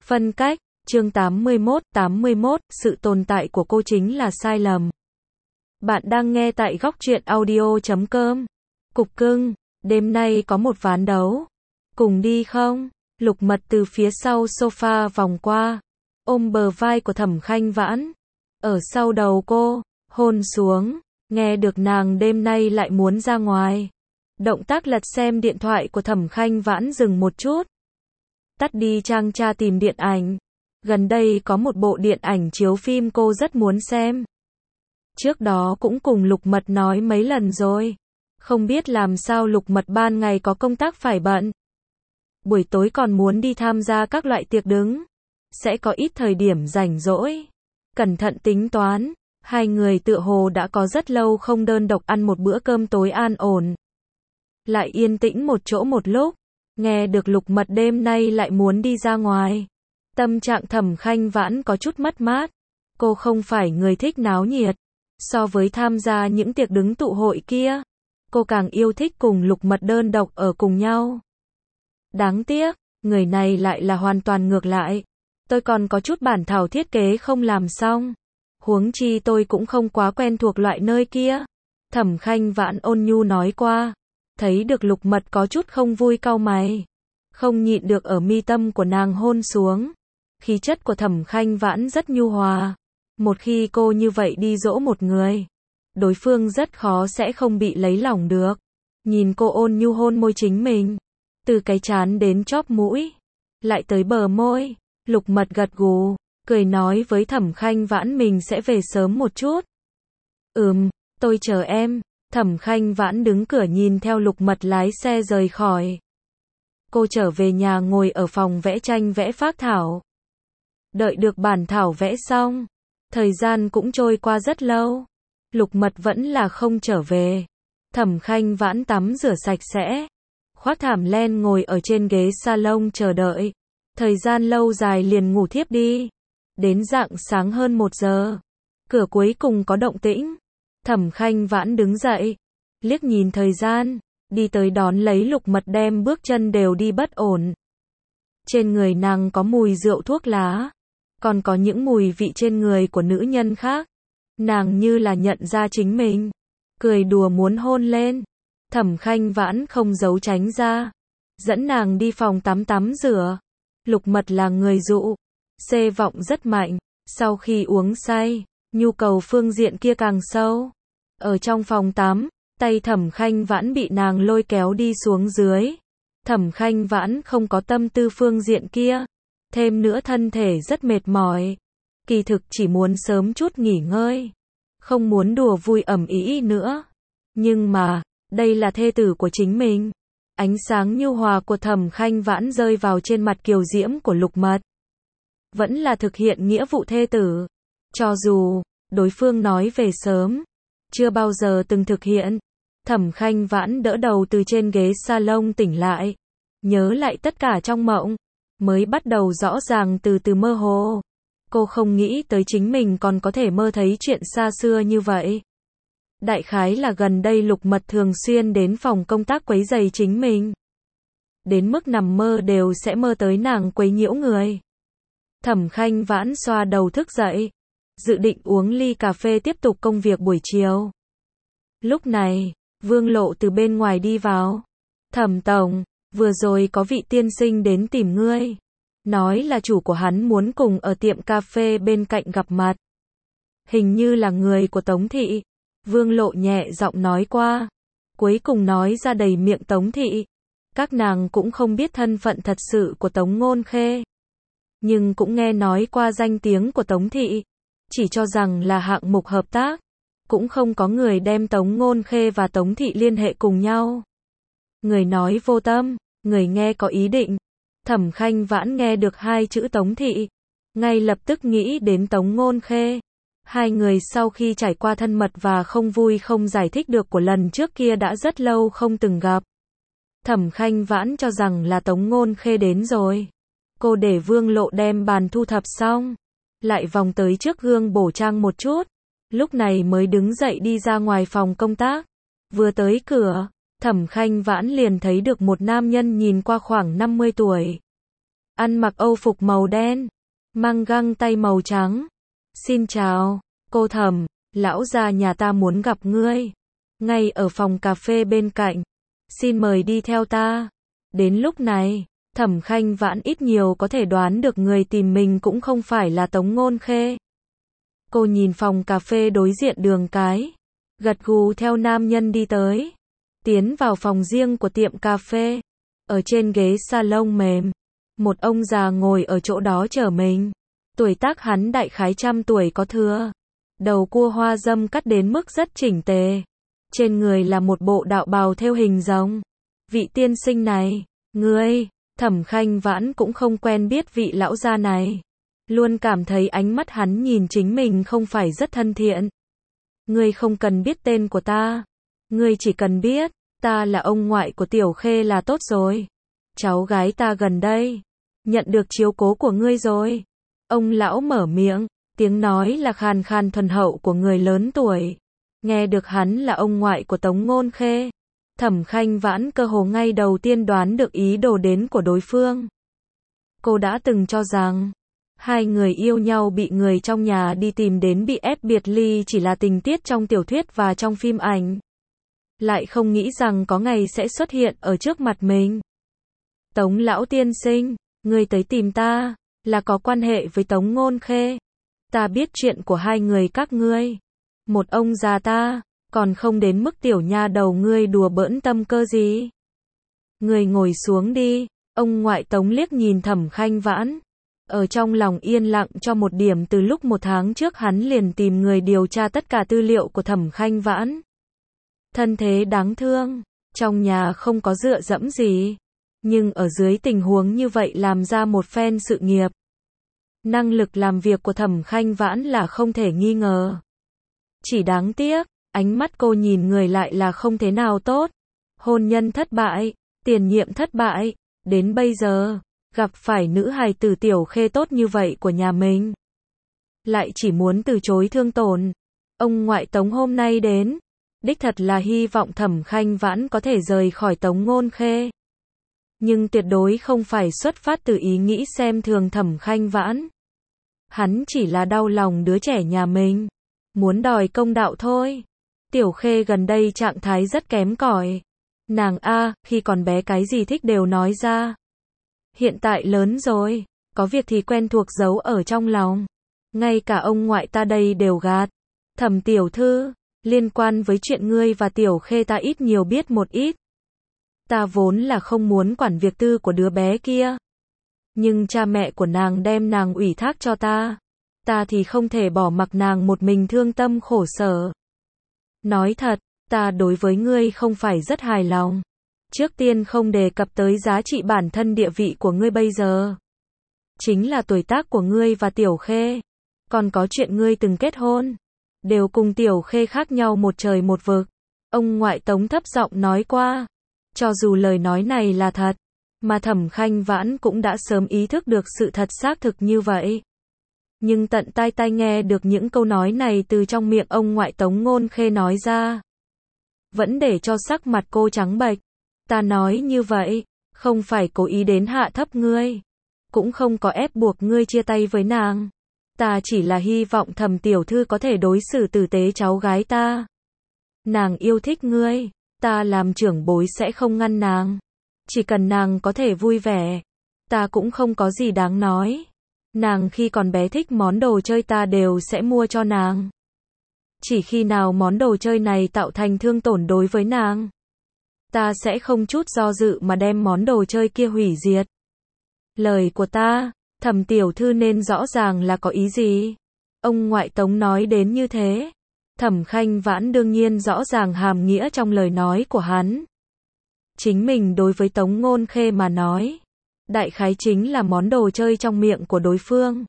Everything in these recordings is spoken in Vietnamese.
Phân cách, chương 81, sự tồn tại của cô chính là sai lầm. Bạn đang nghe tại góc truyện audio.com. Cục cưng, đêm nay có một ván đấu. Cùng đi không? Lục Mật từ phía sau sofa vòng qua, ôm bờ vai của Thẩm Khanh Vãn. Ở sau đầu cô, hôn xuống, nghe được nàng đêm nay lại muốn ra ngoài. Động tác lật xem điện thoại của Thẩm Khanh Vãn dừng một chút. Tắt đi trang tra tìm điện ảnh. Gần đây có một bộ điện ảnh chiếu phim cô rất muốn xem. Trước đó cũng cùng Lục Mật nói mấy lần rồi. Không biết làm sao Lục Mật ban ngày có công tác phải bận. Buổi tối còn muốn đi tham gia các loại tiệc đứng. Sẽ có ít thời điểm rảnh rỗi. Cẩn thận tính toán, hai người tựa hồ đã có rất lâu không đơn độc ăn một bữa cơm tối an ổn. Lại yên tĩnh một chỗ một lúc. Nghe được Lục Mật đêm nay lại muốn đi ra ngoài. Tâm trạng Thẩm Khanh Vãn có chút mất mát. Cô không phải người thích náo nhiệt. So với tham gia những tiệc đứng tụ hội kia, cô càng yêu thích cùng Lục Mật đơn độc ở cùng nhau. Đáng tiếc, người này lại là hoàn toàn ngược lại. Tôi còn có chút bản thảo thiết kế không làm xong. Huống chi tôi cũng không quá quen thuộc loại nơi kia. Thẩm Khanh Vãn ôn nhu nói qua. Thấy được Lục Mật có chút không vui cau mày. Không nhịn được ở mi tâm của nàng hôn xuống. Khí chất của Thẩm Khanh Vãn rất nhu hòa. Một khi cô như vậy đi dỗ một người, đối phương rất khó sẽ không bị lấy lòng được. Nhìn cô ôn nhu hôn môi chính mình. Từ cái trán đến chóp mũi. Lại tới bờ môi. Lục Mật gật gù. Cười nói với Thẩm Khanh Vãn mình sẽ về sớm một chút. Tôi chờ em. Thẩm Khanh Vãn đứng cửa nhìn theo Lục Mật lái xe rời khỏi. Cô trở về nhà ngồi ở phòng vẽ tranh vẽ phác thảo. Đợi được bản thảo vẽ xong. Thời gian cũng trôi qua rất lâu. Lục Mật vẫn là không trở về. Thẩm Khanh Vãn tắm rửa sạch sẽ. Khoác thảm len ngồi ở trên ghế salon chờ đợi. Thời gian lâu dài liền ngủ thiếp đi. Đến rạng sáng hơn 1 giờ. Cửa cuối cùng có động tĩnh. Thẩm Khanh Vãn đứng dậy. Liếc nhìn thời gian. Đi tới đón lấy Lục Mật đem bước chân đều đi bất ổn. Trên người nàng có mùi rượu thuốc lá. Còn có những mùi vị trên người của nữ nhân khác. Nàng như là nhận ra chính mình. Cười đùa muốn hôn lên. Thẩm Khanh Vãn không giấu tránh ra. Dẫn nàng đi phòng tắm rửa. Lục Mật là người dụ. Xê vọng rất mạnh. Sau khi uống say, nhu cầu phương diện kia càng sâu. Ở trong phòng tắm, tay Thẩm Khanh Vãn bị nàng lôi kéo đi xuống dưới. Thẩm Khanh Vãn không có tâm tư phương diện kia. Thêm nữa thân thể rất mệt mỏi. Kỳ thực chỉ muốn sớm chút nghỉ ngơi. Không muốn đùa vui ầm ĩ nữa. Nhưng mà, đây là thê tử của chính mình. Ánh sáng nhu hòa của Thẩm Khanh Vãn rơi vào trên mặt kiều diễm của Lục Mật. Vẫn là thực hiện nghĩa vụ thê tử. Cho dù, đối phương nói về sớm. Chưa bao giờ từng thực hiện. Thẩm Khanh Vãn đỡ đầu từ trên ghế salon tỉnh lại. Nhớ lại tất cả trong mộng. Mới bắt đầu rõ ràng từ từ mơ hồ. Cô không nghĩ tới chính mình còn có thể mơ thấy chuyện xa xưa như vậy. Đại khái là gần đây Lục Mật thường xuyên đến phòng công tác quấy rầy chính mình. Đến mức nằm mơ đều sẽ mơ tới nàng quấy nhiễu người. Thẩm Khanh Vãn xoa đầu thức dậy. Dự định uống ly cà phê tiếp tục công việc buổi chiều. Lúc này, Vương Lộ từ bên ngoài đi vào. Thẩm tổng, vừa rồi có vị tiên sinh đến tìm ngươi. Nói là chủ của hắn muốn cùng ở tiệm cà phê bên cạnh gặp mặt. Hình như là người của Tống Thị. Vương Lộ nhẹ giọng nói qua. Cuối cùng nói ra đầy miệng Tống Thị. Các nàng cũng không biết thân phận thật sự của Tống Ngôn Khê. Nhưng cũng nghe nói qua danh tiếng của Tống Thị. Chỉ cho rằng là hạng mục hợp tác. Cũng không có người đem Tống Ngôn Khê và Tống Thị liên hệ cùng nhau. Người nói vô tâm, người nghe có ý định. Thẩm Khanh Vãn nghe được hai chữ Tống Thị. Ngay lập tức nghĩ đến Tống Ngôn Khê. Hai người sau khi trải qua thân mật và không vui không giải thích được của lần trước kia đã rất lâu không từng gặp. Thẩm Khanh Vãn cho rằng là Tống Ngôn Khê đến rồi. Cô để Vương Lộ đem bàn thu thập xong. Lại vòng tới trước gương bổ trang một chút. Lúc này mới đứng dậy đi ra ngoài phòng công tác. Vừa tới cửa, Thẩm Khanh Vãn liền thấy được một nam nhân nhìn qua khoảng 50 tuổi. ăn mặc âu phục màu đen, mang găng tay màu trắng. Xin chào, cô Thẩm, lão gia nhà ta muốn gặp ngươi. Ngay ở phòng cà phê bên cạnh. Xin mời đi theo ta. Đến lúc này, Thẩm Khanh Vãn ít nhiều có thể đoán được người tìm mình cũng không phải là Tống Ngôn Khê. Cô nhìn phòng cà phê đối diện đường cái, gật gù theo nam nhân đi tới. Tiến vào phòng riêng của tiệm cà phê. Ở trên ghế salon mềm, một ông già ngồi ở chỗ đó chờ mình. Tuổi tác hắn đại khái trăm tuổi có thừa. Đầu cua hoa râm cắt đến mức rất chỉnh tề. Trên người là một bộ đạo bào thêu hình rồng. Vị tiên sinh này, ngươi, Thẩm Khanh Vãn cũng không quen biết vị lão gia này. Luôn cảm thấy ánh mắt hắn nhìn chính mình không phải rất thân thiện. Ngươi không cần biết tên của ta. Ngươi chỉ cần biết, ta là ông ngoại của Tiểu Khê là tốt rồi. Cháu gái ta gần đây, nhận được chiếu cố của ngươi rồi. Ông lão mở miệng, tiếng nói là khàn khàn thuần hậu của người lớn tuổi. Nghe được hắn là ông ngoại của Tống Ngôn Khê. Thẩm Khanh Vãn cơ hồ ngay đầu tiên đoán được ý đồ đến của đối phương. Cô đã từng cho rằng, hai người yêu nhau bị người trong nhà đi tìm đến bị ép biệt ly chỉ là tình tiết trong tiểu thuyết và trong phim ảnh. Lại không nghĩ rằng có ngày sẽ xuất hiện ở trước mặt mình. Tống lão tiên sinh, ngươi tới tìm ta, là có quan hệ với Tống Ngôn Khê. Ta biết chuyện của hai người các ngươi. Một ông già ta, còn không đến mức tiểu nha đầu ngươi đùa bỡn tâm cơ gì. Ngươi ngồi xuống đi, ông ngoại Tống liếc nhìn Thẩm Khanh Vãn. Ở trong lòng yên lặng cho một điểm từ lúc 1 tháng trước hắn liền tìm người điều tra tất cả tư liệu của Thẩm Khanh Vãn. Thân thế đáng thương, trong nhà không có dựa dẫm gì. Nhưng ở dưới tình huống như vậy làm ra một phen sự nghiệp. Năng lực làm việc của Thẩm Khanh Vãn là không thể nghi ngờ. Chỉ đáng tiếc, ánh mắt cô nhìn người lại là không thế nào tốt. Hôn nhân thất bại, tiền nhiệm thất bại, đến bây giờ, gặp phải nữ hài tử Tiểu Khê tốt như vậy của nhà mình. Lại chỉ muốn từ chối thương tổn. Ông ngoại Tống hôm nay đến, đích thật là hy vọng Thẩm Khanh Vãn có thể rời khỏi Tống Ngôn Khê. Nhưng tuyệt đối không phải xuất phát từ ý nghĩ xem thường Thẩm Khanh Vãn. Hắn chỉ là đau lòng đứa trẻ nhà mình, muốn đòi công đạo thôi. Tiểu Khê gần đây trạng thái rất kém cỏi. Nàng khi còn bé cái gì thích đều nói ra. Hiện tại lớn rồi, có việc thì quen thuộc giấu ở trong lòng. Ngay cả ông ngoại ta đây đều gạt. Thẩm tiểu thư, liên quan với chuyện ngươi và Tiểu Khê ta ít nhiều biết một ít. Ta vốn là không muốn quản việc tư của đứa bé kia. Nhưng cha mẹ của nàng đem nàng ủy thác cho ta. Ta thì không thể bỏ mặc nàng một mình thương tâm khổ sở. Nói thật, ta đối với ngươi không phải rất hài lòng. Trước tiên không đề cập tới giá trị bản thân địa vị của ngươi bây giờ. Chính là tuổi tác của ngươi và Tiểu Khê. Còn có chuyện ngươi từng kết hôn. Đều cùng Tiểu Khê khác nhau một trời một vực. Ông ngoại Tống thấp giọng nói qua. Cho dù lời nói này là thật, mà Thẩm Khanh Vãn cũng đã sớm ý thức được sự thật xác thực như vậy. Nhưng tận tai nghe được những câu nói này từ trong miệng ông ngoại Tống Ngôn Khê nói ra. Vẫn để cho sắc mặt cô trắng bệch. Ta nói như vậy, không phải cố ý đến hạ thấp ngươi. Cũng không có ép buộc ngươi chia tay với nàng. Ta chỉ là hy vọng Thẩm tiểu thư có thể đối xử tử tế cháu gái ta. Nàng yêu thích ngươi. Ta làm trưởng bối sẽ không ngăn nàng. Chỉ cần nàng có thể vui vẻ. Ta cũng không có gì đáng nói. Nàng khi còn bé thích món đồ chơi ta đều sẽ mua cho nàng. Chỉ khi nào món đồ chơi này tạo thành thương tổn đối với nàng, ta sẽ không chút do dự mà đem món đồ chơi kia hủy diệt. Lời của ta, Thẩm tiểu thư nên rõ ràng là có ý gì. Ông ngoại Tống nói đến như thế. Thẩm Khanh Vãn đương nhiên rõ ràng hàm nghĩa trong lời nói của hắn. Chính mình đối với Tống Ngôn Khê mà nói, đại khái chính là món đồ chơi trong miệng của đối phương.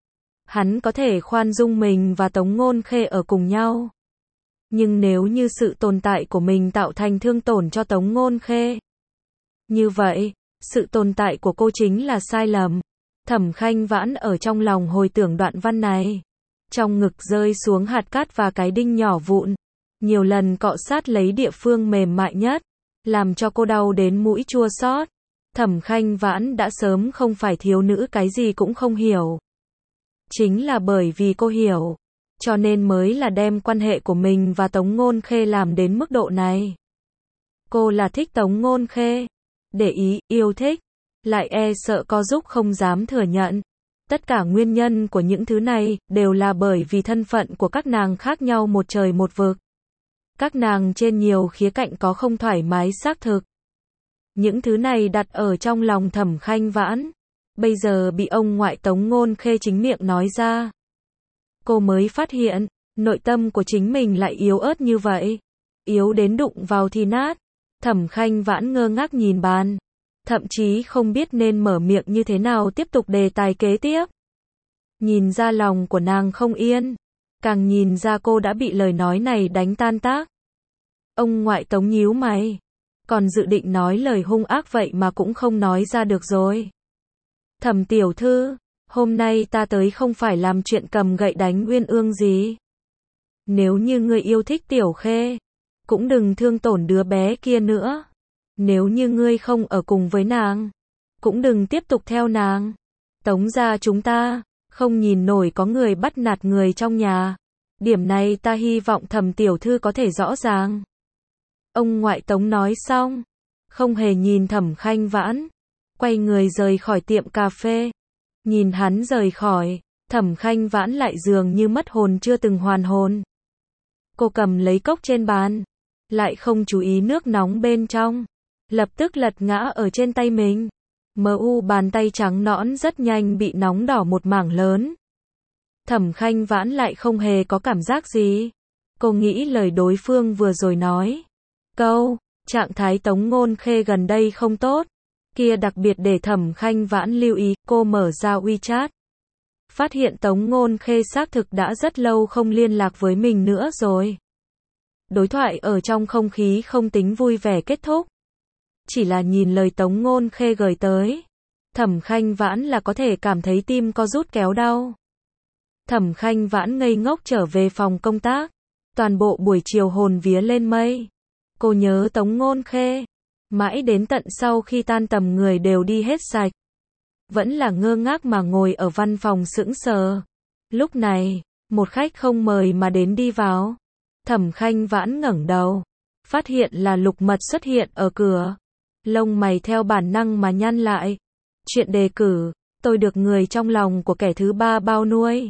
Hắn có thể khoan dung mình và Tống Ngôn Khê ở cùng nhau. Nhưng nếu như sự tồn tại của mình tạo thành thương tổn cho Tống Ngôn Khê, như vậy, sự tồn tại của cô chính là sai lầm. Thẩm Khanh Vãn ở trong lòng hồi tưởng đoạn văn này. Trong ngực rơi xuống hạt cát và cái đinh nhỏ vụn. Nhiều lần cọ sát lấy địa phương mềm mại nhất. Làm cho cô đau đến mũi chua xót. Thẩm Khanh Vãn đã sớm không phải thiếu nữ cái gì cũng không hiểu. Chính là bởi vì cô hiểu, cho nên mới là đem quan hệ của mình và Tống Ngôn Khê làm đến mức độ này. Cô là thích Tống Ngôn Khê, để ý, yêu thích, lại e sợ có giúp không dám thừa nhận. Tất cả nguyên nhân của những thứ này đều là bởi vì thân phận của các nàng khác nhau một trời một vực. Các nàng trên nhiều khía cạnh có không thoải mái xác thực. Những thứ này đặt ở trong lòng Thẩm Khanh Vãn, bây giờ bị ông ngoại Tống Ngôn Khê chính miệng nói ra. Cô mới phát hiện, nội tâm của chính mình lại yếu ớt như vậy. Yếu đến đụng vào thì nát. Thẩm Khanh Vãn ngơ ngác nhìn bàn. Thậm chí không biết nên mở miệng như thế nào tiếp tục đề tài kế tiếp. Nhìn ra lòng của nàng không yên. Càng nhìn ra cô đã bị lời nói này đánh tan tác. Ông ngoại Tống nhíu mày. Còn dự định nói lời hung ác vậy mà cũng không nói ra được rồi. Thẩm tiểu thư, hôm nay ta tới không phải làm chuyện cầm gậy đánh uyên ương gì. Nếu như ngươi yêu thích Tiểu Khê, cũng đừng thương tổn đứa bé kia nữa. Nếu như ngươi không ở cùng với nàng, cũng đừng tiếp tục theo nàng. Tống gia chúng ta, không nhìn nổi có người bắt nạt người trong nhà. Điểm này ta hy vọng Thẩm tiểu thư có thể rõ ràng. Ông ngoại Tống nói xong, không hề nhìn Thẩm Khanh Vãn, quay người rời khỏi tiệm cà phê. Nhìn hắn rời khỏi, Thẩm Khanh Vãn lại dường như mất hồn chưa từng hoàn hồn. Cô cầm lấy cốc trên bàn, lại không chú ý nước nóng bên trong, lập tức lật ngã ở trên tay mình. Bàn tay trắng nõn rất nhanh bị nóng đỏ một mảng lớn. Thẩm Khanh Vãn lại không hề có cảm giác gì. Cô nghĩ lời đối phương vừa rồi nói. Trạng thái Tống Ngôn Khê gần đây không tốt. Kia đặc biệt để Thẩm Khanh Vãn lưu ý, cô mở ra WeChat. Phát hiện Tống Ngôn Khê xác thực đã rất lâu không liên lạc với mình nữa rồi. Đối thoại ở trong không khí không tính vui vẻ kết thúc. Chỉ là nhìn lời Tống Ngôn Khê gửi tới, Thẩm Khanh Vãn là có thể cảm thấy tim co rút kéo đau. Thẩm Khanh Vãn ngây ngốc trở về phòng công tác. Toàn bộ buổi chiều hồn vía lên mây. Cô nhớ Tống Ngôn Khê. Mãi đến tận sau khi tan tầm người đều đi hết sạch. Vẫn là ngơ ngác mà ngồi ở văn phòng sững sờ. Lúc này, một khách không mời mà đến đi vào. Thẩm Khanh Vãn ngẩng đầu, phát hiện là Lục Mật xuất hiện ở cửa. Lông mày theo bản năng mà nhăn lại. Chuyện đề cử, tôi được người trong lòng của kẻ thứ ba bao nuôi.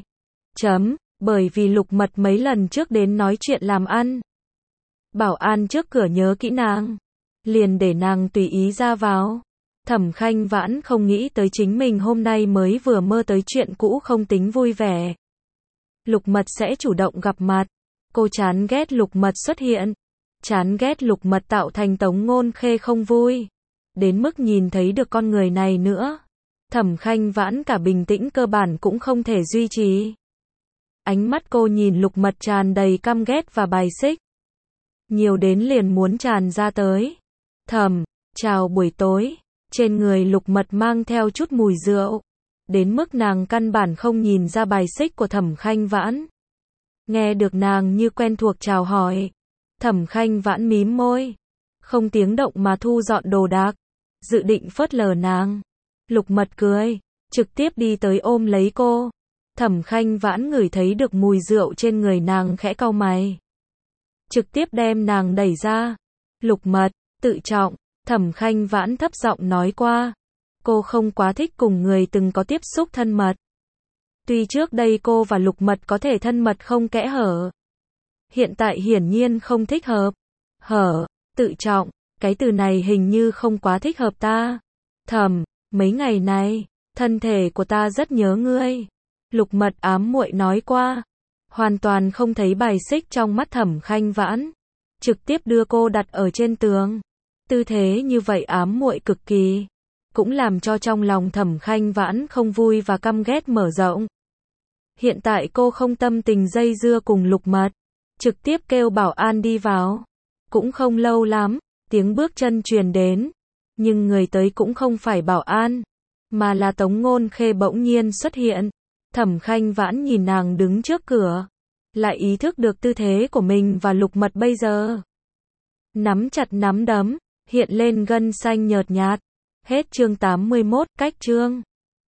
Bởi vì Lục Mật mấy lần trước đến nói chuyện làm ăn. Bảo an trước cửa nhớ kỹ nàng, liền để nàng tùy ý ra vào. Thẩm Khanh Vãn không nghĩ tới chính mình hôm nay mới vừa mơ tới chuyện cũ không tính vui vẻ. Lục Mật sẽ chủ động gặp mặt. Cô chán ghét Lục Mật xuất hiện. Chán ghét Lục Mật tạo thành Tống Ngôn Khê không vui. Đến mức nhìn thấy được con người này nữa. Thẩm Khanh Vãn cả bình tĩnh cơ bản cũng không thể duy trì. Ánh mắt cô nhìn Lục Mật tràn đầy căm ghét và bài xích. Nhiều đến liền muốn tràn ra tới. Chào buổi tối. Trên người Lục Mật mang theo chút mùi rượu. Đến mức nàng căn bản không nhìn ra bài xích của Thẩm Khanh Vãn. Nghe được nàng như quen thuộc chào hỏi. Thẩm Khanh Vãn mím môi. Không tiếng động mà thu dọn đồ đạc. Dự định phớt lờ nàng. Lục Mật cười. Trực tiếp đi tới ôm lấy cô. Thẩm Khanh Vãn ngửi thấy được mùi rượu trên người nàng khẽ cau mày. Trực tiếp đem nàng đẩy ra. Lục Mật, tự trọng. Thẩm Khanh Vãn thấp giọng nói qua. Cô không quá thích cùng người từng có tiếp xúc thân mật. Tuy trước đây cô và Lục Mật có thể thân mật không kẽ hở. Hiện tại hiển nhiên không thích hợp. Tự trọng, cái từ này hình như không quá thích hợp ta. Mấy ngày này, thân thể của ta rất nhớ ngươi. Lục Mật ám muội nói qua. Hoàn toàn không thấy bài xích trong mắt Thẩm Khanh Vãn. Trực tiếp đưa cô đặt ở trên tường. Tư thế như vậy ám muội cực kỳ. Cũng làm cho trong lòng Thẩm Khanh Vãn không vui và căm ghét mở rộng. Hiện tại cô không tâm tình dây dưa cùng Lục Mật. Trực tiếp kêu bảo an đi vào. Cũng không lâu lắm, tiếng bước chân truyền đến. Nhưng người tới cũng không phải bảo an, mà là Tống Ngôn Khê bỗng nhiên xuất hiện. Thẩm Khanh Vãn nhìn nàng đứng trước cửa. Lại ý thức được tư thế của mình và Lục Mật bây giờ. Nắm chặt nắm đấm, hiện lên gân xanh nhợt nhạt. Hết chương 81, cách chương